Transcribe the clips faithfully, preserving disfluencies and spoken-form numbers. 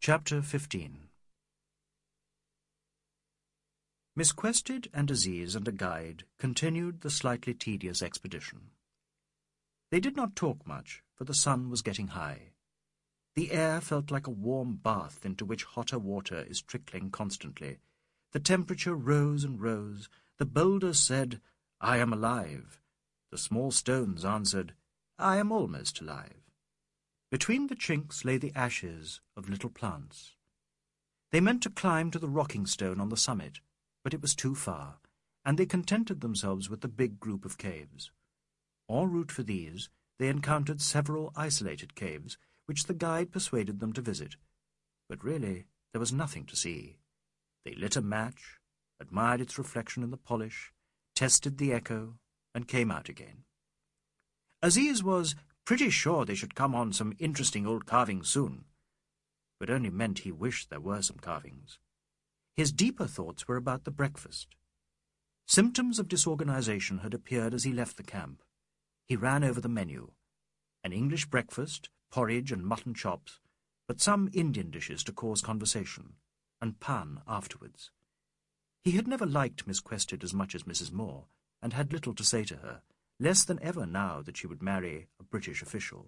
Chapter fifteen. Miss Quested and Aziz and a guide continued the slightly tedious expedition. They did not talk much, for the sun was getting high. The air felt like a warm bath into which hotter water is trickling constantly. The temperature rose and rose. The boulders said, "I am alive." The small stones answered, "I am almost alive." Between the chinks lay the ashes of little plants. They meant to climb to the rocking stone on the summit, but it was too far, and they contented themselves with the big group of caves. En route for these, they encountered several isolated caves, which the guide persuaded them to visit. But really, there was nothing to see. They lit a match, admired its reflection in the polish, tested the echo, and came out again. Aziz was pretty sure they should come on some interesting old carvings soon, but only meant he wished there were some carvings. His deeper thoughts were about the breakfast. Symptoms of disorganization had appeared as he left the camp. He ran over the menu. An English breakfast, porridge and mutton chops, but some Indian dishes to cause conversation, and pan afterwards. He had never liked Miss Quested as much as Missus Moore, and had little to say to her, less than ever now that she would marry a British official.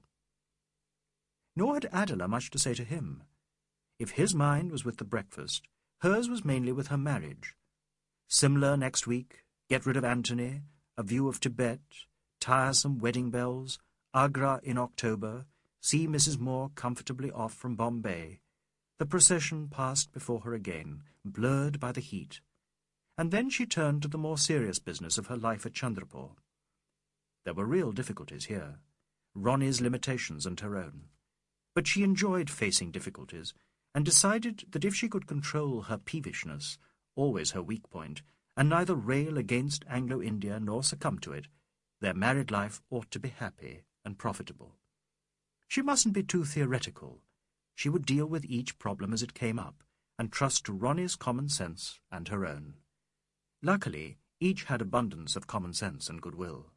Nor had Adela much to say to him. If his mind was with the breakfast, hers was mainly with her marriage. Simla next week, get rid of Antony, a view of Tibet, tiresome wedding bells, Agra in October, see Missus Moore comfortably off from Bombay. The procession passed before her again, blurred by the heat, and then she turned to the more serious business of her life at Chandrapur. There were real difficulties here, Ronnie's limitations and her own. But she enjoyed facing difficulties, and decided that if she could control her peevishness, always her weak point, and neither rail against Anglo-India nor succumb to it, their married life ought to be happy and profitable. She mustn't be too theoretical. She would deal with each problem as it came up, and trust to Ronnie's common sense and her own. Luckily, each had abundance of common sense and goodwill.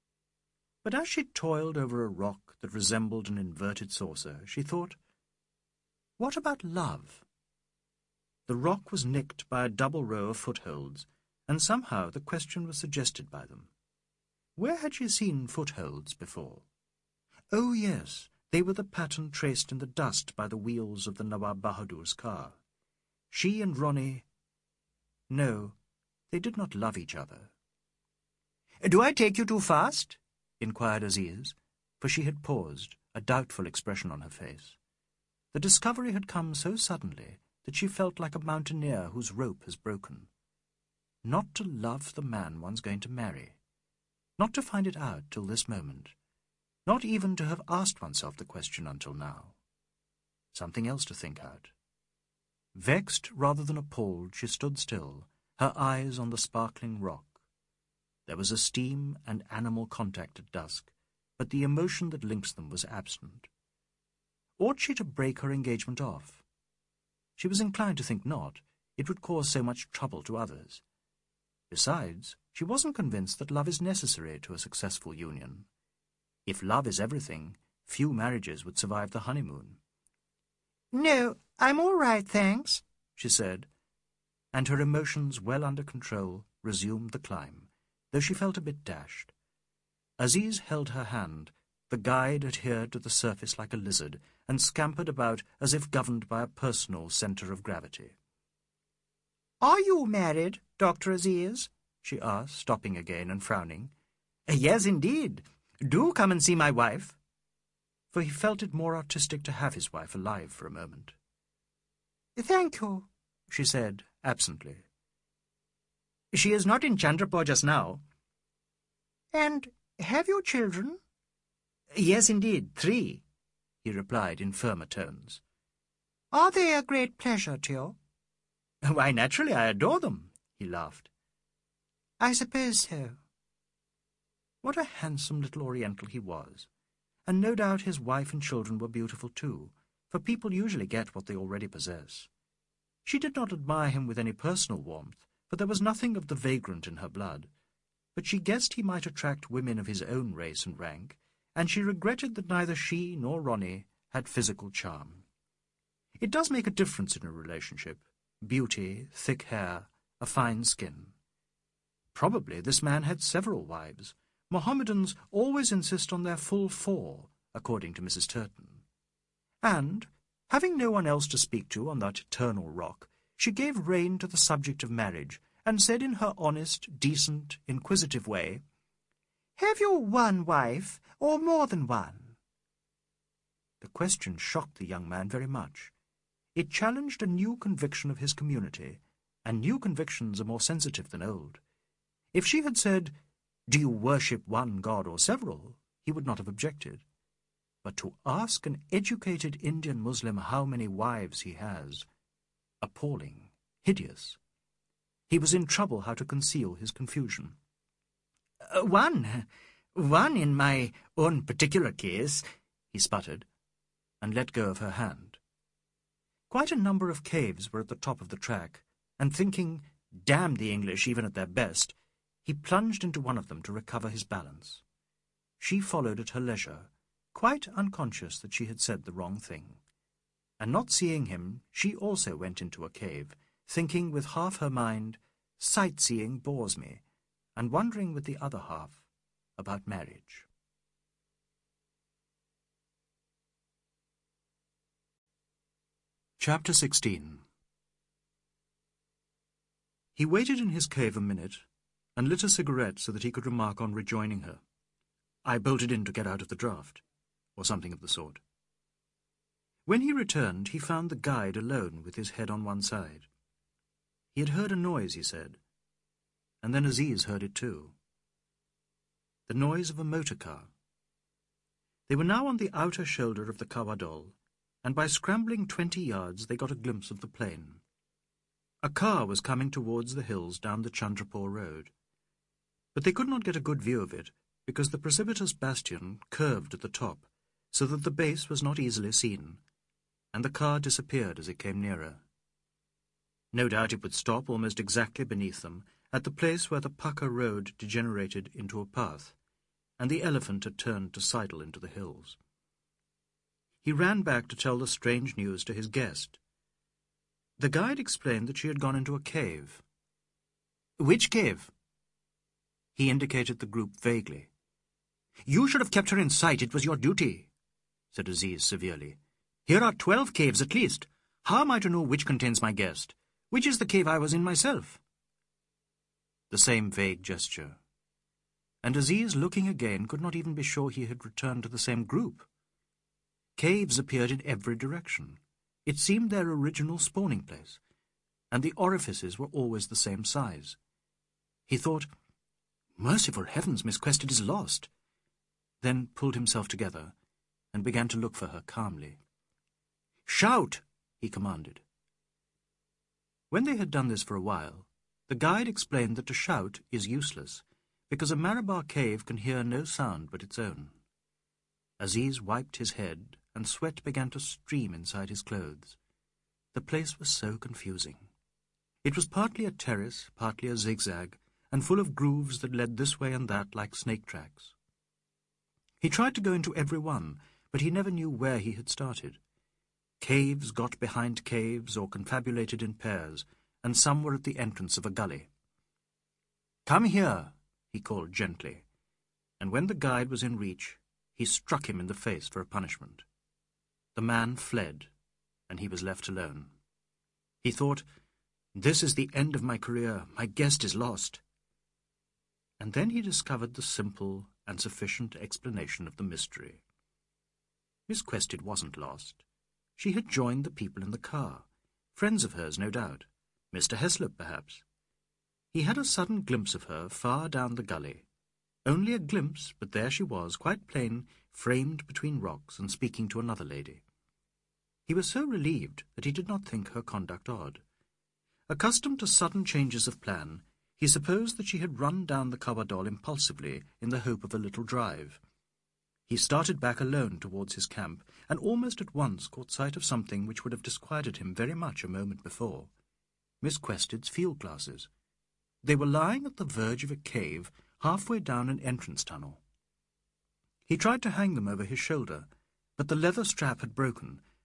But as she toiled over a rock that resembled an inverted saucer, she thought, what about love? The rock was nicked by a double row of footholds, and somehow the question was suggested by them. Where had she seen footholds before? Oh, yes, they were the pattern traced in the dust by the wheels of the Nawab Bahadur's car. She and Ronnie... No, they did not love each other. "Do I take you too fast?" inquired Aziz, for she had paused, a doubtful expression on her face. The discovery had come so suddenly that she felt like a mountaineer whose rope has broken. Not to love the man one's going to marry. Not to find it out till this moment. Not even to have asked oneself the question until now. Something else to think out. Vexed rather than appalled, she stood still, her eyes on the sparkling rock. There was a steam and animal contact at dusk, but the emotion that links them was absent. Ought she to break her engagement off? She was inclined to think not. It would cause so much trouble to others. Besides, she wasn't convinced that love is necessary to a successful union. If love is everything, few marriages would survive the honeymoon. "No, I'm all right, thanks," she said, and her emotions well under control resumed the climb, though she felt a bit dashed. Aziz held her hand. The guide adhered to the surface like a lizard, and scampered about as if governed by a personal centre of gravity. "Are you married, Doctor Aziz?" she asked, stopping again and frowning. "Yes, indeed. Do come and see my wife." For he felt it more artistic to have his wife alive for a moment. "Thank you," she said, absently. "She is not in Chandrapur just now." "And have you children?" "Yes, indeed, three," he replied in firmer tones. "Are they a great pleasure to you?" "Why, naturally, I adore them," he laughed. "I suppose so." What a handsome little Oriental he was, and no doubt his wife and children were beautiful too, for people usually get what they already possess. She did not admire him with any personal warmth, for there was nothing of the vagrant in her blood, but she guessed he might attract women of his own race and rank, and she regretted that neither she nor Ronnie had physical charm. It does make a difference in a relationship. Beauty, thick hair, a fine skin. Probably this man had several wives. Mohammedans always insist on their full four, according to Missus Turton. And, having no one else to speak to on that eternal rock, she gave rein to the subject of marriage, and said in her honest, decent, inquisitive way, "Have you one wife, or more than one?" The question shocked the young man very much. It challenged a new conviction of his community, and new convictions are more sensitive than old. If she had said, "Do you worship one god or several?" he would not have objected. But to ask an educated Indian Muslim how many wives he has, appalling, hideous. He was in trouble how to conceal his confusion. Uh, one, one in my own particular case, he sputtered, and let go of her hand. Quite a number of caves were at the top of the track, and thinking, damn the English even at their best, he plunged into one of them to recover his balance. She followed at her leisure, quite unconscious that she had said the wrong thing. And not seeing him, she also went into a cave, thinking with half her mind, sightseeing bores me, and wondering with the other half about marriage. Chapter sixteen. He waited in his cave a minute, and lit a cigarette so that he could remark on rejoining her, "I bolted in to get out of the draught," or something of the sort. When he returned, he found the guide alone with his head on one side. He had heard a noise, he said, and then Aziz heard it too. The noise of a motor car. They were now on the outer shoulder of the Kawadol, and by scrambling twenty yards they got a glimpse of the plain. A car was coming towards the hills down the Chandrapur road, but they could not get a good view of it, because the precipitous bastion curved at the top, so that the base was not easily seen, and the car disappeared as it came nearer. No doubt it would stop almost exactly beneath them, at the place where the Pukka road degenerated into a path, and the elephant had turned to sidle into the hills. He ran back to tell the strange news to his guest. The guide explained that she had gone into a cave. "Which cave?" He indicated the group vaguely. "You should have kept her in sight. It was your duty," said Aziz severely. "Here are twelve caves at least. How am I to know which contains my guest? Which is the cave I was in myself?" The same vague gesture. And Aziz, looking again, could not even be sure he had returned to the same group. Caves appeared in every direction. It seemed their original spawning place, and the orifices were always the same size. He thought, "Merciful heavens, Miss Quested is lost," then pulled himself together and began to look for her calmly. "Shout!" he commanded. When they had done this for a while, the guide explained that to shout is useless, because a Marabar cave can hear no sound but its own. Aziz wiped his head, and sweat began to stream inside his clothes. The place was so confusing. It was partly a terrace, partly a zigzag, and full of grooves that led this way and that like snake tracks. He tried to go into every one, but he never knew where he had started. Caves got behind caves or confabulated in pairs, and some were at the entrance of a gully. "Come here," he called gently, and when the guide was in reach, he struck him in the face for a punishment. The man fled, and he was left alone. He thought, "This is the end of my career. My guest is lost." And then he discovered the simple and sufficient explanation of the mystery. Miss Quested wasn't lost. She had joined the people in the car, friends of hers, no doubt, Mister Heslop, perhaps. He had a sudden glimpse of her far down the gully. Only a glimpse, but there she was, quite plain, framed between rocks and speaking to another lady. He was so relieved that he did not think her conduct odd. Accustomed to sudden changes of plan, he supposed that she had run down the Kawadol impulsively in the hope of a little drive. He started back alone towards his camp, and almost at once caught sight of something which would have disquieted him very much a moment before. Miss Quested's field-glasses. They were lying at the verge of a cave, halfway down an entrance tunnel. He tried to hang them over his shoulder, but the leather strap had broken,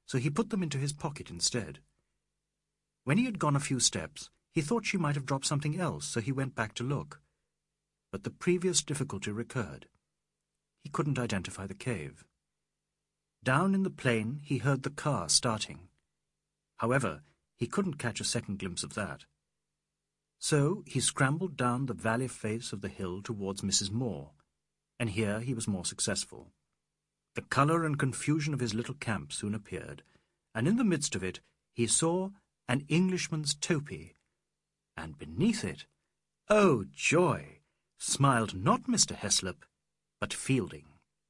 so he put them into his pocket instead. When he had gone a few steps, he thought she might have dropped something else, so he went back to look. But the previous difficulty recurred. He couldn't identify the cave. Down in the plain he heard the car starting. However, he couldn't catch a second glimpse of that. So he scrambled down the valley face of the hill towards Missus Moore, and here he was more successful. The colour and confusion of his little camp soon appeared, and in the midst of it he saw an Englishman's topee, and beneath it, oh joy, smiled not Mister Heslop, but Fielding.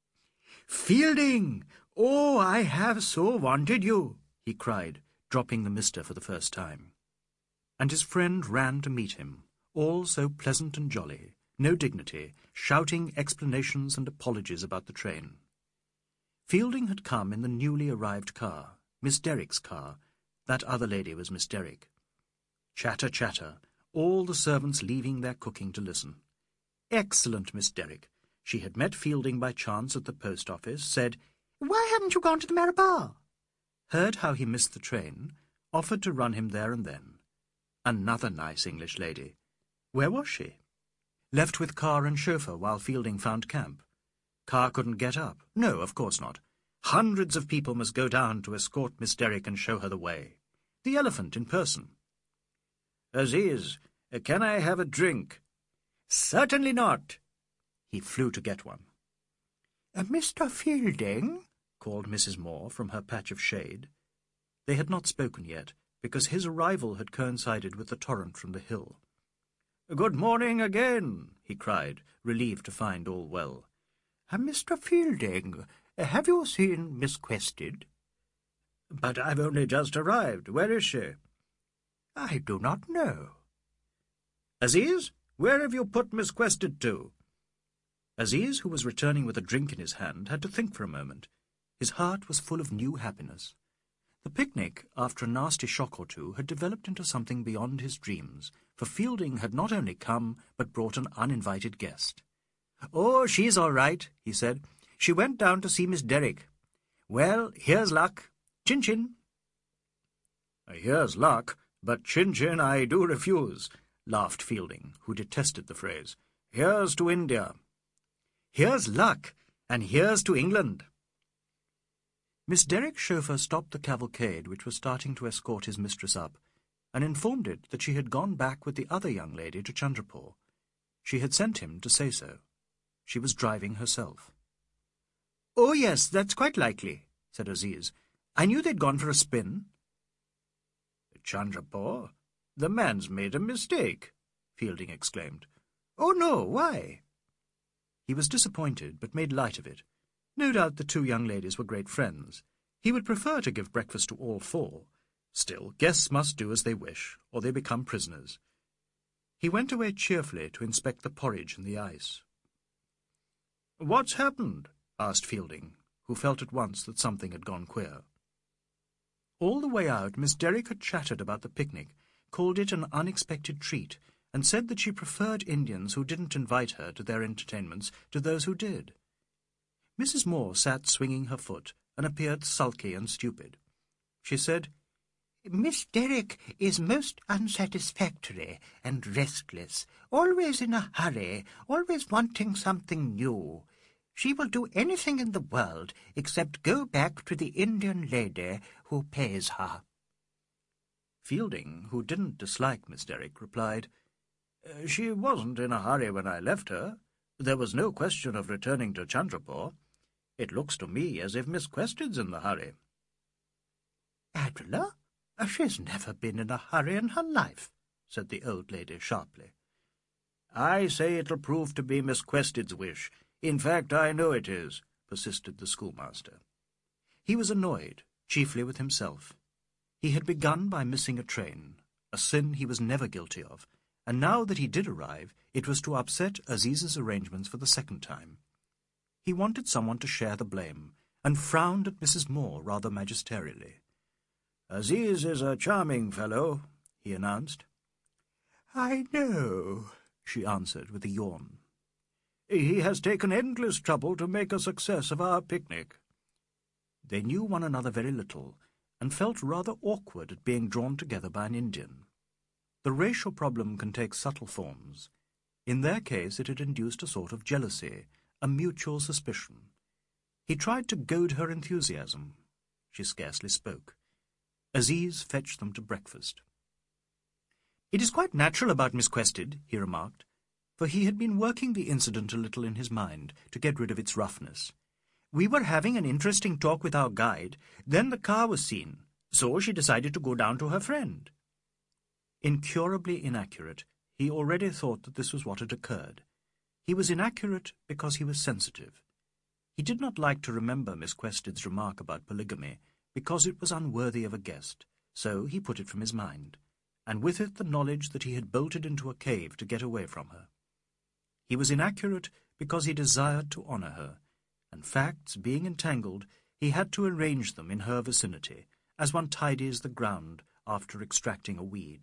"Fielding! Oh, I have so wanted you!" he cried, dropping the mister for the first time. And his friend ran to meet him, all so pleasant and jolly, no dignity, shouting explanations and apologies about the train. Fielding had come in the newly arrived car, Miss Derrick's car. That other lady was Miss Derrick. Chatter, chatter, all the servants leaving their cooking to listen. Excellent Miss Derrick. She had met Fielding by chance at the post office, said, "Why haven't you gone to the Maryborough?" Heard how he missed the train, offered to run him there and then. Another nice English lady. Where was she? Left with car and chauffeur while Fielding found camp. Car couldn't get up. No, of course not. Hundreds of people must go down to escort Miss Derrick and show her the way. The elephant in person. "Aziz, can I have a drink?" "Certainly not." He flew to get one. Uh, "Mister Fielding?" called Missus Moore from her patch of shade. They had not spoken yet, because his arrival had coincided with the torrent from the hill. "Good morning again," he cried, relieved to find all well. Uh, "Mister Fielding, uh, have you seen Miss Quested?" "But I've only just arrived. Where is she?" "I do not know." "Aziz, where have you put Miss Quested to?" Aziz, who was returning with a drink in his hand, had to think for a moment. His heart was full of new happiness. The picnic, after a nasty shock or two, had developed into something beyond his dreams, for Fielding had not only come, but brought an uninvited guest. "Oh, she's all right," he said. "She went down to see Miss Derrick. Well, here's luck. Chin-chin." "Here's luck, but chin-chin I do refuse," laughed Fielding, who detested the phrase. "Here's to India." "Here's luck, and here's to England." Miss Derrick's chauffeur stopped the cavalcade which was starting to escort his mistress up, and informed it that she had gone back with the other young lady to Chandrapur. She had sent him to say so. She was driving herself. "Oh, yes, that's quite likely," said Aziz. "I knew they'd gone for a spin." "Chandrapur? The man's made a mistake," Fielding exclaimed. "Oh, no, why?" He was disappointed, but made light of it. No doubt the two young ladies were great friends. He would prefer to give breakfast to all four. Still, guests must do as they wish, or they become prisoners. He went away cheerfully to inspect the porridge and the ice. "What's happened?" asked Fielding, who felt at once that something had gone queer. All the way out, Miss Derrick had chattered about the picnic, called it an unexpected treat, and said that she preferred Indians who didn't invite her to their entertainments to those who did. Missus Moore sat swinging her foot, and appeared sulky and stupid. She said, "Miss Derrick is most unsatisfactory and restless, always in a hurry, always wanting something new. She will do anything in the world except go back to the Indian lady who pays her." Fielding, who didn't dislike Miss Derrick, replied, "She wasn't in a hurry when I left her. There was no question of returning to Chandrapur. It looks to me as if Miss Quested's in the hurry." "Adela? She's never been in a hurry in her life," said the old lady sharply. "I say it'll prove to be Miss Quested's wish. In fact, I know it is," persisted the schoolmaster. He was annoyed, chiefly with himself. He had begun by missing a train, a sin he was never guilty of, and now that he did arrive, it was to upset Aziz's arrangements for the second time. He wanted someone to share the blame, and frowned at Missus Moore rather magisterially. "Aziz is a charming fellow," he announced. "I know," she answered with a yawn. "He has taken endless trouble to make a success of our picnic." They knew one another very little, and felt rather awkward at being drawn together by an Indian. The racial problem can take subtle forms. In their case it had induced a sort of jealousy, a mutual suspicion. He tried to goad her enthusiasm. She scarcely spoke. Aziz fetched them to breakfast. "It is quite natural about Miss Quested," he remarked, for he had been working the incident a little in his mind to get rid of its roughness. "We were having an interesting talk with our guide, then the car was seen, so she decided to go down to her friend." Incurably inaccurate, he already thought that this was what had occurred. He was inaccurate because he was sensitive. He did not like to remember Miss Quested's remark about polygamy, because it was unworthy of a guest, so he put it from his mind, and with it the knowledge that he had bolted into a cave to get away from her. He was inaccurate because he desired to honour her, and facts being entangled, he had to arrange them in her vicinity, as one tidies the ground after extracting a weed.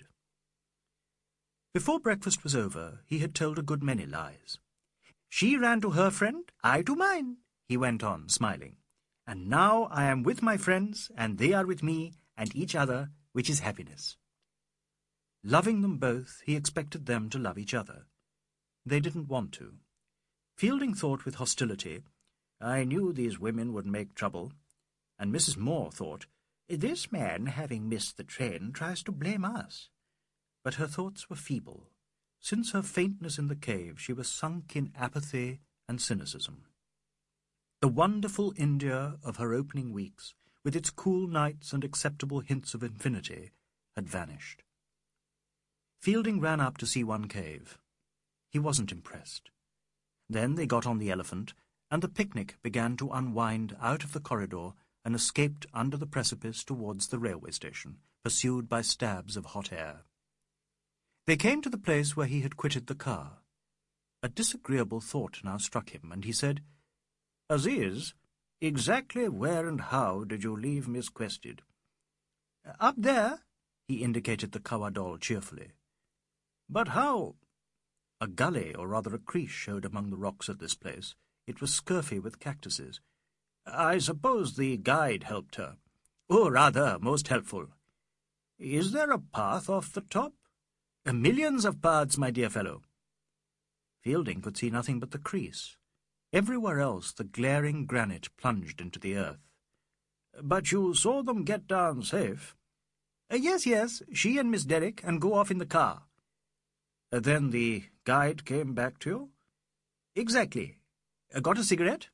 Before breakfast was over, he had told a good many lies. "She ran to her friend, I to mine," he went on, smiling. "And now I am with my friends, and they are with me, and each other, which is happiness." Loving them both, he expected them to love each other. They didn't want to. Fielding thought with hostility, "I knew these women would make trouble," and Missus Moore thought, "This man, having missed the train, tries to blame us." But her thoughts were feeble. Since her faintness in the cave, she was sunk in apathy and cynicism. The wonderful India of her opening weeks, with its cool nights and acceptable hints of infinity, had vanished. Fielding ran up to see one cave. He wasn't impressed. Then they got on the elephant, and the picnic began to unwind out of the corridor and escaped under the precipice towards the railway station, pursued by stabs of hot air. They came to the place where he had quitted the car. A disagreeable thought now struck him, and he said, "Aziz, exactly where and how did you leave Miss Quested?" "Up there," he indicated the Kawadol cheerfully. "But how—" A gully, or rather a crease, showed among the rocks at this place. It was scurfy with cactuses. "I suppose the guide helped her." "Oh, rather, most helpful." "Is there a path off the top?" "Millions of paths, my dear fellow." Fielding could see nothing but the crease. Everywhere else the glaring granite plunged into the earth. "But you saw them get down safe?" Uh, yes, yes, she and Miss Derrick, and go off in the car." Uh, "Then the guide came back to you?" "Exactly. Uh, got a cigarette?"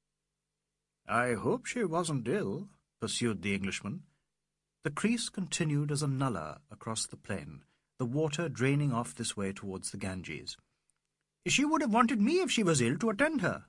"I hope she wasn't ill," pursued the Englishman. The crease continued as a nullah across the plain, the water draining off this way towards the Ganges. "She would have wanted me if she was ill to attend her."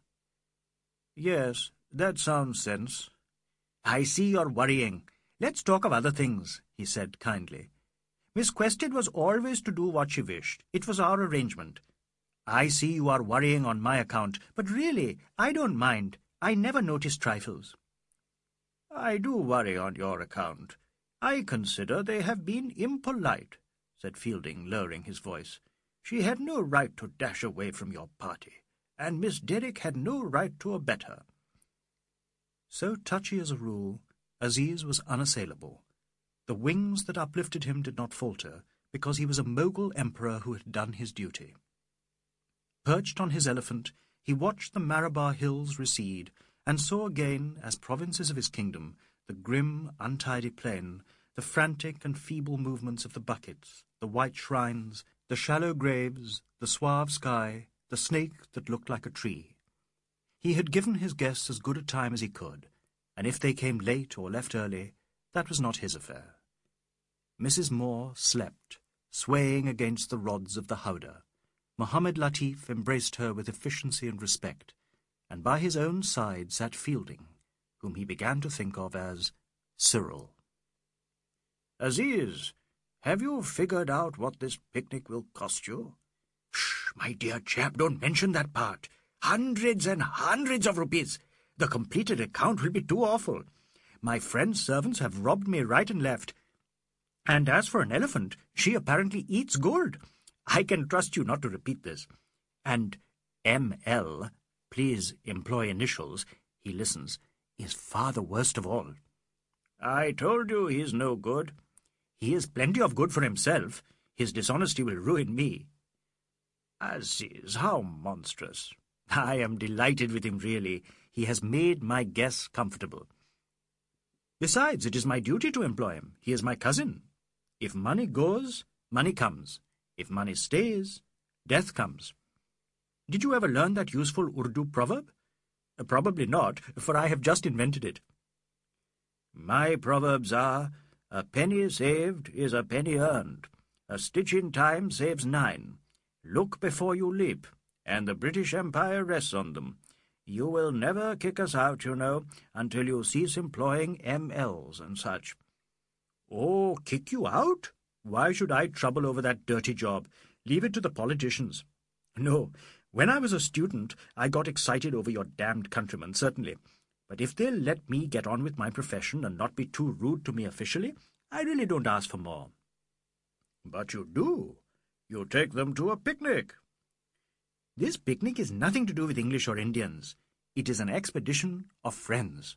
"Yes, that sounds sense." "I see you're worrying. Let's talk of other things," he said kindly. "Miss Quested was always to do what she wished. It was our arrangement. I see you are worrying on my account, but really, I don't mind. I never notice trifles." "I do worry on your account. I consider they have been impolite," said Fielding, lowering his voice. "She had no right to dash away from your party, and Miss Derrick had no right to abet her." So touchy as a rule, Aziz was unassailable. The wings that uplifted him did not falter, because he was a Mogul emperor who had done his duty. Perched on his elephant, he watched the Marabar hills recede, and saw again, as provinces of his kingdom, the grim, untidy plain, the frantic and feeble movements of the buckets, the white shrines, the shallow graves, the suave sky, the snake that looked like a tree. He had given his guests as good a time as he could, and if they came late or left early, that was not his affair. Missus Moore slept, swaying against the rods of the howdah. Mohammed Latif embraced her with efficiency and respect, and by his own side sat Fielding, whom he began to think of as Cyril. "Aziz, have you figured out what this picnic will cost you?" "Shh, my dear chap, don't mention that part. Hundreds and hundreds of rupees. The completed account will be too awful. My friend's servants have robbed me right and left. And as for an elephant, she apparently eats gold. I can trust you not to repeat this. And M L, please employ initials, he listens, is far the worst of all." I told you he's no good. He is plenty of good for himself. His dishonesty will ruin me. Aziz, how monstrous. I am delighted with him, really. He has made my guests comfortable. Besides, it is my duty to employ him. He is my cousin. If money goes, money comes. If money stays, death comes. Did you ever learn that useful Urdu proverb? Uh, probably not, for I have just invented it. My proverbs are, a penny saved is a penny earned. A stitch in time saves nine. Look before you leap, and the British Empire rests on them. You will never kick us out, you know, until you cease employing M Ls and such. Oh, kick you out? Why should I trouble over that dirty job? Leave it to the politicians. No, when I was a student, I got excited over your damned countrymen, certainly. But if they'll let me get on with my profession and not be too rude to me officially, I really don't ask for more. But you do. You take them to a picnic. This picnic is nothing to do with English or Indians. It is an expedition of friends.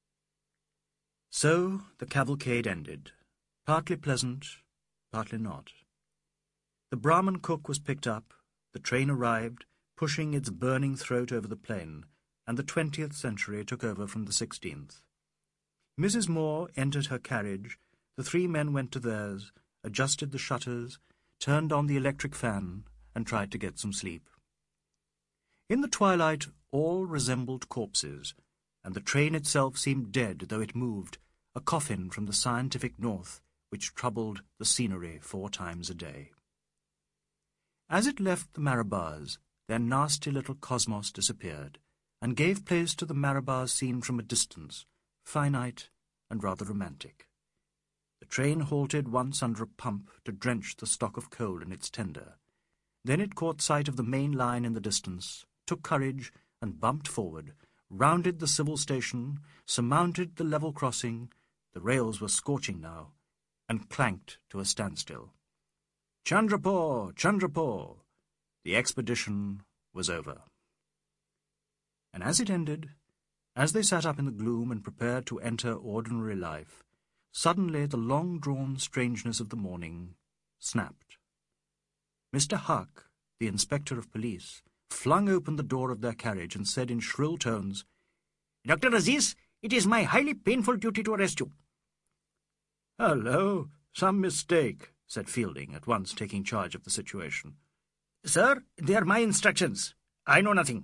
So the cavalcade ended, partly pleasant, partly not. The Brahmin cook was picked up, the train arrived, pushing its burning throat over the plain, and the twentieth century took over from the sixteenth. Missus Moore entered her carriage, the three men went to theirs, adjusted the shutters, turned on the electric fan, and tried to get some sleep. In the twilight all resembled corpses, and the train itself seemed dead though it moved, a coffin from the scientific north which troubled the scenery four times a day. As it left the Marabas, their nasty little cosmos disappeared, and gave place to the Marabas seen from a distance, finite and rather romantic. The train halted once under a pump to drench the stock of coal in its tender. Then it caught sight of the main line in the distance, took courage, and bumped forward, rounded the civil station, surmounted the level crossing, the rails were scorching now, and clanked to a standstill. Chandrapur! Chandrapur! The expedition was over. And as it ended, as they sat up in the gloom and prepared to enter ordinary life, suddenly the long-drawn strangeness of the morning snapped. Mister Huck, the inspector of police, flung open the door of their carriage and said in shrill tones, "Doctor Aziz, it is my highly painful duty to arrest you." "Hello, some mistake," said Fielding, at once taking charge of the situation. "Sir, they are my instructions. I know nothing."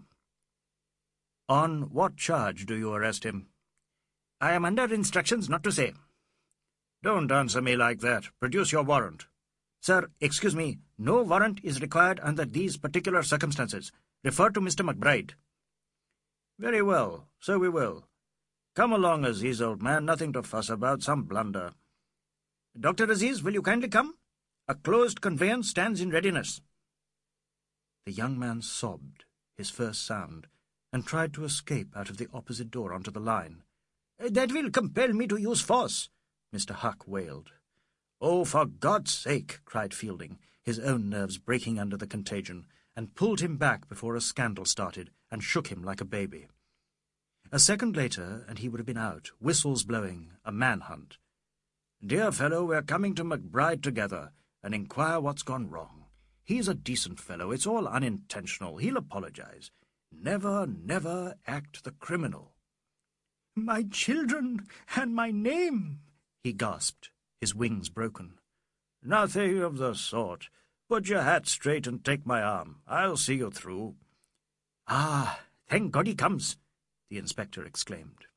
"On what charge do you arrest him?" "I am under instructions not to say." "Don't answer me like that. Produce your warrant." "Sir, excuse me, no warrant is required under these particular circumstances. Refer to Mister McBride." "Very well, so we will. Come along, Aziz, old man, nothing to fuss about, some blunder." "Doctor Aziz, will you kindly come? A closed conveyance stands in readiness." The young man sobbed, his first sound, and tried to escape out of the opposite door onto the line. "That will compel me to use force," Mister Huck wailed. "Oh, for God's sake!" cried Fielding, his own nerves breaking under the contagion, and pulled him back before a scandal started, and shook him like a baby. A second later, and he would have been out, whistles blowing, a manhunt. "Dear fellow, we're coming to McBride together, and inquire what's gone wrong. He's a decent fellow, it's all unintentional, he'll apologize. Never, never act the criminal." "My children, and my name," he gasped, his wings broken. "Nothing of the sort. Put your hat straight and take my arm. I'll see you through." "Ah, thank God he comes!" the inspector exclaimed.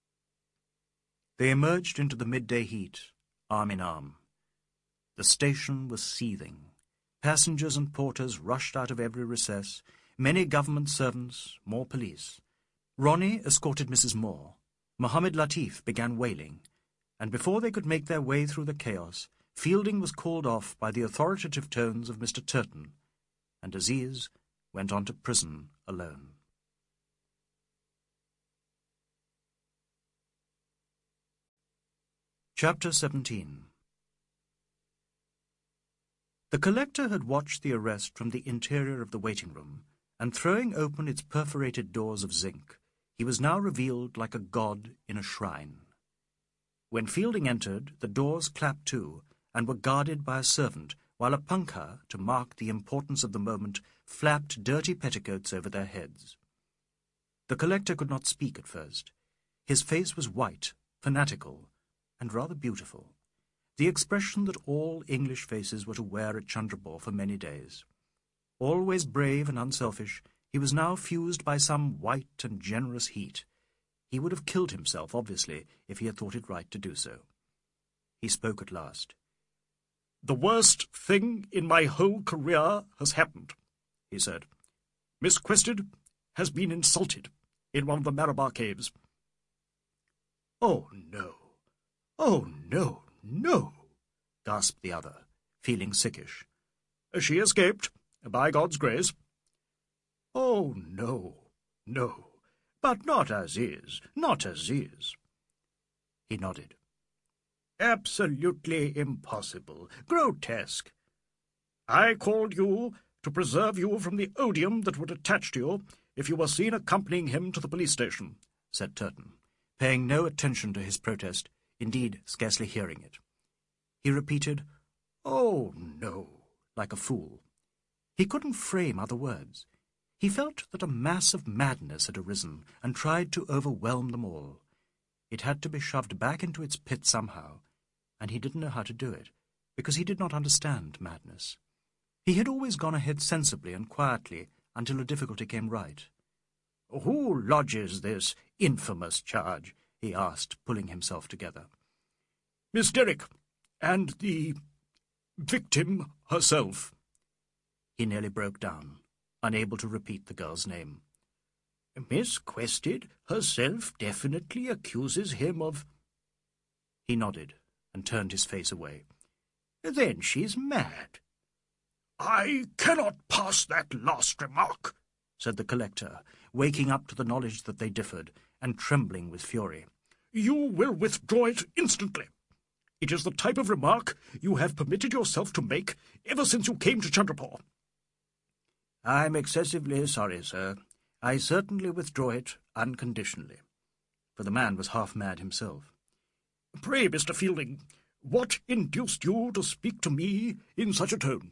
They emerged into the midday heat, arm in arm. The station was seething. Passengers and porters rushed out of every recess, many government servants, more police. Ronnie escorted Missus Moore. Mohammed Latif began wailing, and before they could make their way through the chaos, Fielding was called off by the authoritative tones of Mister Turton, and Aziz went on to prison alone. Chapter seventeen. The collector had watched the arrest from the interior of the waiting-room, and throwing open its perforated doors of zinc, he was now revealed like a god in a shrine. When Fielding entered, the doors clapped to, and were guarded by a servant, while a punkah, to mark the importance of the moment, flapped dirty petticoats over their heads. The collector could not speak at first. His face was white, fanatical, and rather beautiful, the expression that all English faces were to wear at Chandrapore for many days. Always brave and unselfish, he was now fused by some white and generous heat. He would have killed himself, obviously, if he had thought it right to do so. He spoke at last. "The worst thing in my whole career has happened," he said. "Miss Quested has been insulted in one of the Marabar caves." "Oh, no! Oh, no, no!" gasped the other, feeling sickish. "She escaped, by God's grace." "Oh, no, no, but not Aziz, not Aziz." He nodded. "Absolutely impossible, grotesque. I called you to preserve you from the odium that would attach to you if you were seen accompanying him to the police station," said Turton, paying no attention to his protest, indeed scarcely hearing it. He repeated, "Oh, no," like a fool. He couldn't frame other words. He felt that a mass of madness had arisen and tried to overwhelm them all. It had to be shoved back into its pit somehow, and he didn't know how to do it, because he did not understand madness. He had always gone ahead sensibly and quietly until a difficulty came right. "Who lodges this infamous charge?" he asked, pulling himself together. "Miss Derrick, and the victim herself." He nearly broke down, unable to repeat the girl's name. "Miss Quested herself definitely accuses him of—" He nodded and turned his face away. "Then she's mad." "I cannot pass that last remark," said the collector, waking up to the knowledge that they differed, and trembling with fury. "You will withdraw it instantly. It is the type of remark you have permitted yourself to make ever since you came to Chandrapore." "I'm excessively sorry, sir. I certainly withdraw it unconditionally." For the man was half mad himself. "Pray, Mister Fielding, what induced you to speak to me in such a tone?"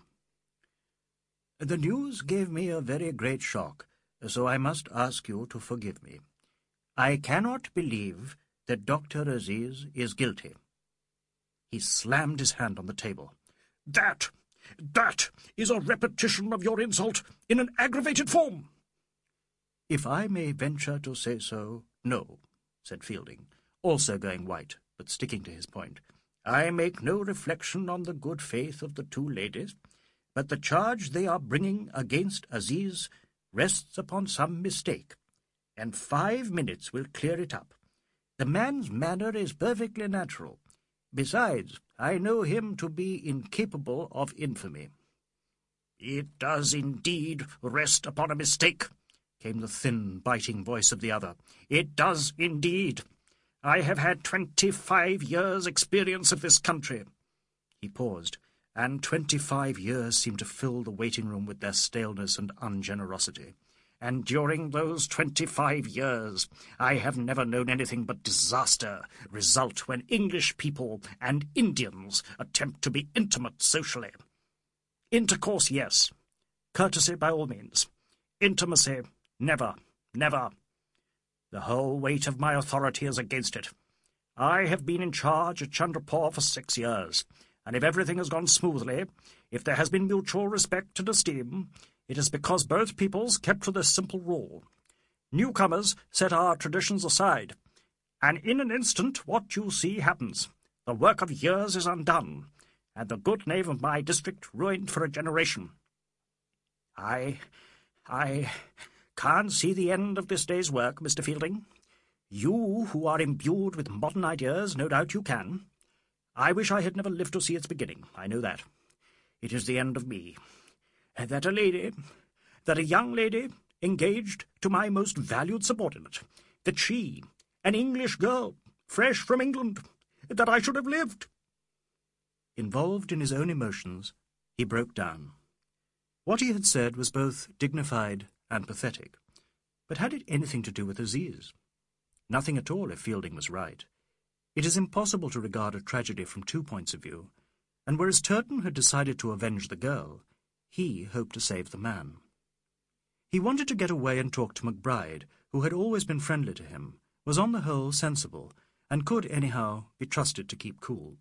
"The news gave me a very great shock, so I must ask you to forgive me. I cannot believe that Doctor Aziz is guilty." He slammed his hand on the table. That, that is a repetition of your insult in an aggravated form." "If I may venture to say so, no," said Fielding, also going white, but sticking to his point. "I make no reflection on the good faith of the two ladies, but the charge they are bringing against Aziz rests upon some mistake, and five minutes will clear it up. The man's manner is perfectly natural. Besides, I know him to be incapable of infamy." "It does indeed rest upon a mistake," came the thin, biting voice of the other. "It does indeed. I have had twenty-five years' experience of this country." He paused, and twenty-five years seemed to fill the waiting-room with their staleness and ungenerosity. "And during those twenty-five years I have never known anything but disaster result when English people and Indians attempt to be intimate socially. Intercourse, yes. Courtesy, by all means. Intimacy, never, never. The whole weight of my authority is against it. I have been in charge at Chandrapore for six years, and if everything has gone smoothly, if there has been mutual respect and esteem, it is because both peoples kept to this simple rule. Newcomers set our traditions aside, and in an instant what you see happens. The work of years is undone, and the good name of my district ruined for a generation. I... I can't see the end of this day's work, Mister Fielding. You, who are imbued with modern ideas, no doubt you can. I wish I had never lived to see its beginning, I know that. It is the end of me. That a lady, that a young lady, engaged to my most valued subordinate, that she, an English girl, fresh from England, that I should have lived." Involved in his own emotions, he broke down. What he had said was both dignified and pathetic, but had it anything to do with Aziz? Nothing at all, if Fielding was right. It is impossible to regard a tragedy from two points of view, and whereas Turton had decided to avenge the girl, he hoped to save the man. He wanted to get away and talk to Macbride, who had always been friendly to him, was on the whole sensible, and could, anyhow, be trusted to keep cool.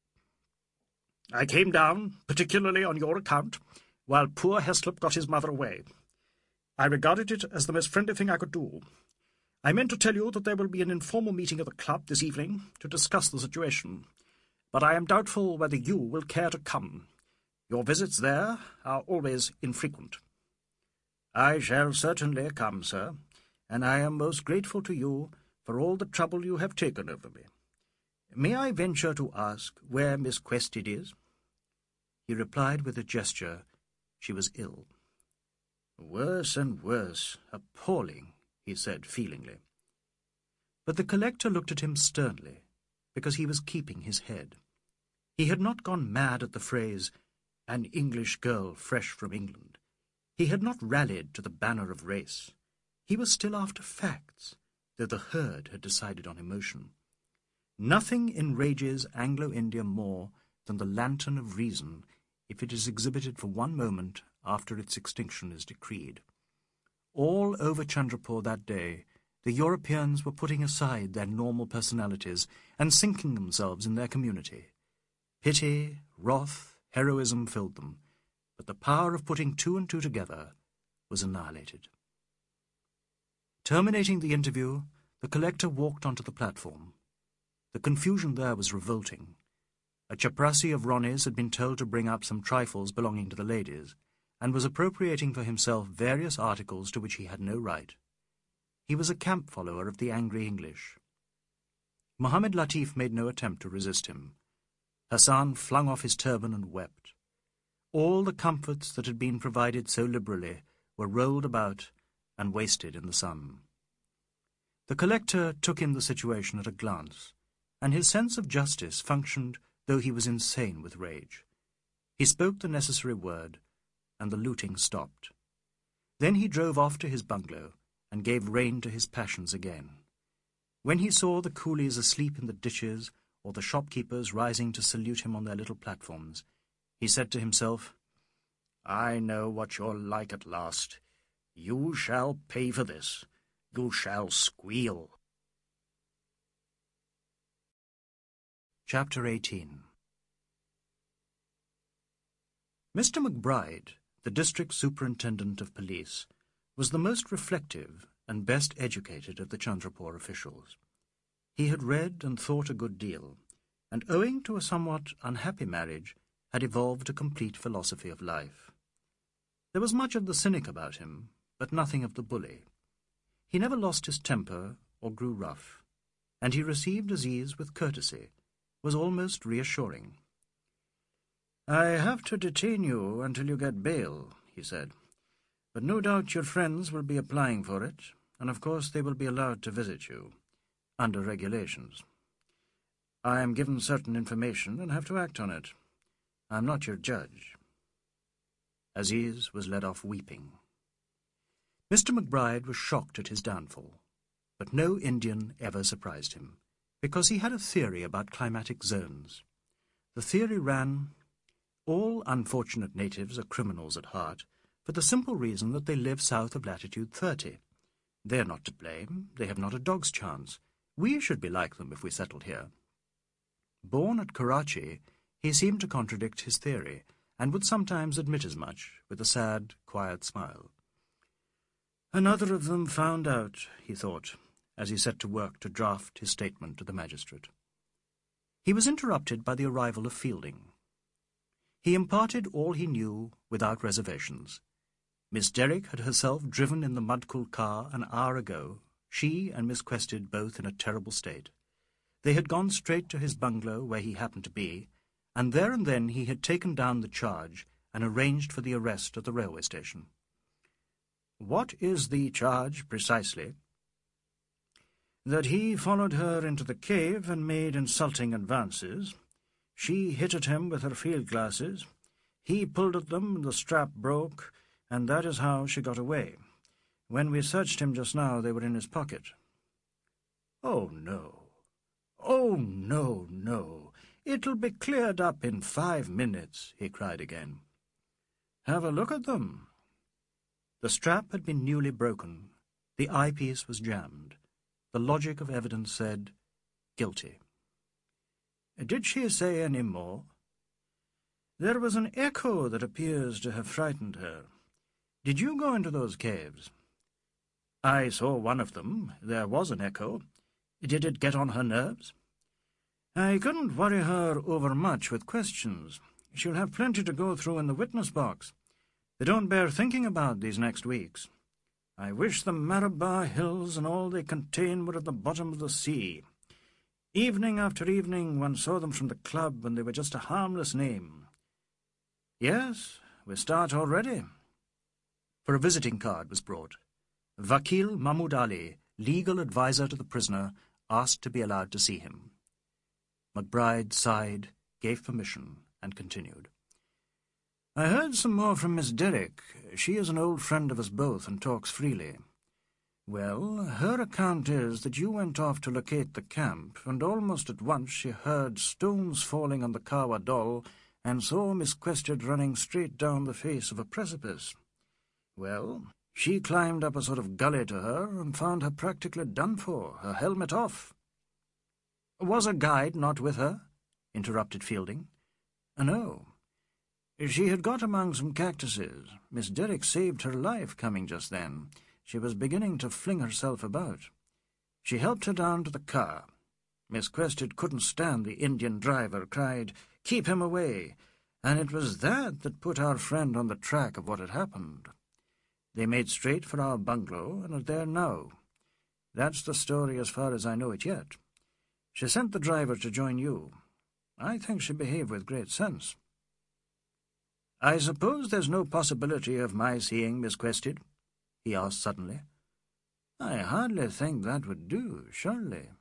"I came down, particularly on your account, while poor Heslop got his mother away. I regarded it as the most friendly thing I could do. I meant to tell you that there will be an informal meeting of the club this evening to discuss the situation, but I am doubtful whether you will care to come. Your visits there are always infrequent." "I shall certainly come, sir, and I am most grateful to you for all the trouble you have taken over me. May I venture to ask where Miss Quested is?" He replied with a gesture. She was ill. "Worse and worse, appalling," he said feelingly. But the collector looked at him sternly, because he was keeping his head. He had not gone mad at the phrase, "an English girl fresh from England." He had not rallied to the banner of race. He was still after facts, though the herd had decided on emotion. Nothing enrages Anglo-India more than the lantern of reason if it is exhibited for one moment after its extinction is decreed. All over Chandrapur that day, the Europeans were putting aside their normal personalities and sinking themselves in their community. Pity, wrath, heroism filled them, but the power of putting two and two together was annihilated. Terminating the interview, the collector walked onto the platform. The confusion there was revolting. A chaprassi of Ronnie's had been told to bring up some trifles belonging to the ladies, and was appropriating for himself various articles to which he had no right. He was a camp follower of the angry English. Mohammed Latif made no attempt to resist him. Hassan flung off his turban and wept. All the comforts that had been provided so liberally were rolled about and wasted in the sun. The collector took in the situation at a glance, and his sense of justice functioned though he was insane with rage. He spoke the necessary word, and the looting stopped. Then he drove off to his bungalow and gave rein to his passions again. When he saw the coolies asleep in the ditches or the shopkeepers rising to salute him on their little platforms, he said to himself, "I know what you're like at last. You shall pay for this. You shall squeal." Chapter eighteen. Mister Macbride, the district superintendent of police, was the most reflective and best educated of the Chandrapur officials. He had read and thought a good deal, and owing to a somewhat unhappy marriage, had evolved a complete philosophy of life. There was much of the cynic about him, but nothing of the bully. He never lost his temper or grew rough, and he received Aziz with courtesy, was almost reassuring. "I have to detain you until you get bail," he said, "but no doubt your friends will be applying for it, and of course they will be allowed to visit you, under regulations. I am given certain information and have to act on it. I am not your judge." Aziz was led off weeping. Mister Macbride was shocked at his downfall, but no Indian ever surprised him, because he had a theory about climatic zones. The theory ran, all unfortunate natives are criminals at heart, for the simple reason that they live south of latitude thirty. They are not to blame, they have not a dog's chance. We should be like them if we settled here. Born at Karachi, he seemed to contradict his theory, and would sometimes admit as much, with a sad, quiet smile. Another of them found out, he thought, as he set to work to draft his statement to the magistrate. He was interrupted by the arrival of Fielding. He imparted all he knew without reservations. Miss Derrick had herself driven in the mud-cooled car an hour ago, she and Miss Quested both in a terrible state. They had gone straight to his bungalow where he happened to be, and there and then he had taken down the charge and arranged for the arrest at the railway station. "What is the charge precisely?" "That he followed her into the cave and made insulting advances. She hit at him with her field-glasses. He pulled at them, and the strap broke, and that is how she got away. When we searched him just now, they were in his pocket." "Oh, no. "Oh, no, no. It'll be cleared up in five minutes," he cried again. "Have a look at them." The strap had been newly broken. The eyepiece was jammed. The logic of evidence said, guilty. "Did she say any more?" "There was an echo that appears to have frightened her. Did you go into those caves?" "I saw one of them. There was an echo. Did it get on her nerves?" "I couldn't worry her overmuch with questions. She'll have plenty to go through in the witness box. They don't bear thinking about these next weeks. I wish the Maribor Hills and all they contain were at the bottom of the sea. Evening after evening one saw them from the club when they were just a harmless name. Yes, we start already." For a visiting card was brought. Vakil Mahmud Ali, legal adviser to the prisoner, asked to be allowed to see him. McBride sighed, gave permission, and continued. "I heard some more from Miss Derrick. She is an old friend of us both and talks freely. Well, her account is that you went off to locate the camp, and almost at once she heard stones falling on the Kawa Dol and saw Miss Quested running straight down the face of a precipice. Well, she climbed up a sort of gully to her and found her practically done for, her helmet off." "Was a guide not with her?" interrupted Fielding. "No. She had got among some cactuses. Miss Derrick saved her life coming just then. She was beginning to fling herself about. She helped her down to the car. Miss Quested couldn't stand the Indian driver, cried, 'Keep him away,' and it was that that put our friend on the track of what had happened. They made straight for our bungalow and are there now. That's the story as far as I know it yet. She sent the driver to join you. I think she behaved with great sense." "I suppose there's no possibility of my seeing Miss Quested?" he asked suddenly. "I hardly think that would do, surely."